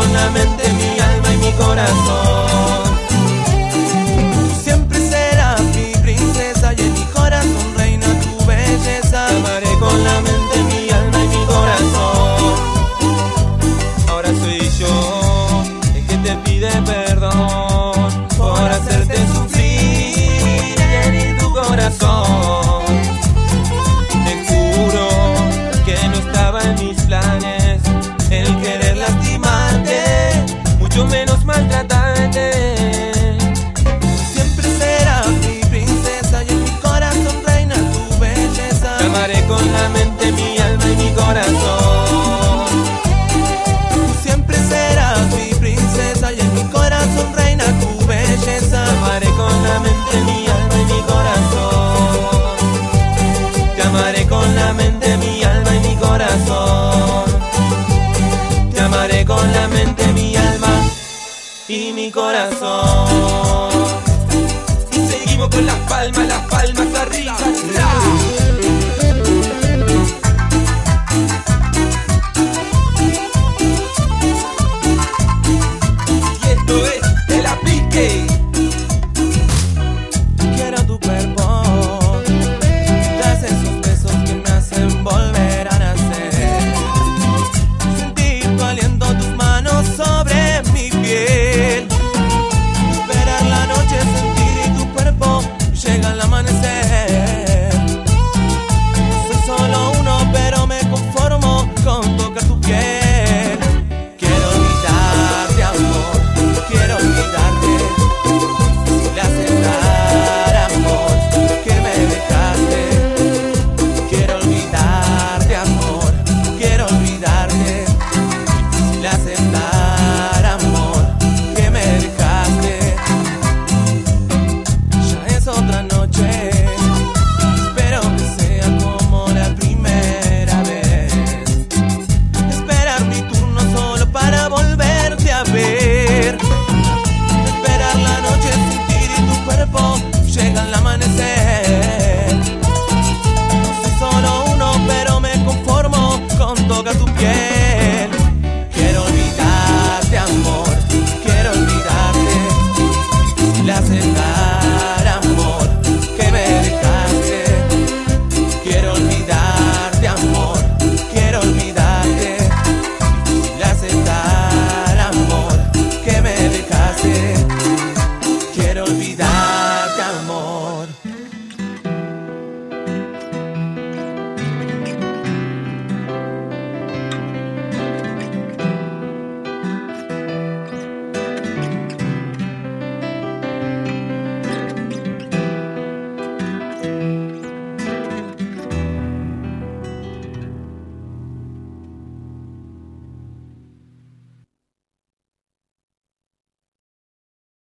con la mente, mi alma y mi corazón. Tú siempre serás mi princesa y en mi corazón reina tu belleza. Te amaré con la mente, mi alma y mi corazón. Ahora soy yo el que te pide perdón por hacerte sufrir y herir tu corazón. Te juro que no estaba en mis planes el querer lastimarte, mucho menos maltratarte. Siempre serás mi princesa y en mi corazón reina tu belleza. Te amaré con la mente, mi alma y mi corazón. Tú siempre serás mi princesa y en mi corazón reina tu belleza. Te amaré con la mente, mi alma y mi corazón. Te amaré con la mente, mi alma y mi corazón. Te amaré con la mente, mi alma y mi corazón. Y seguimos con las palmas arriba.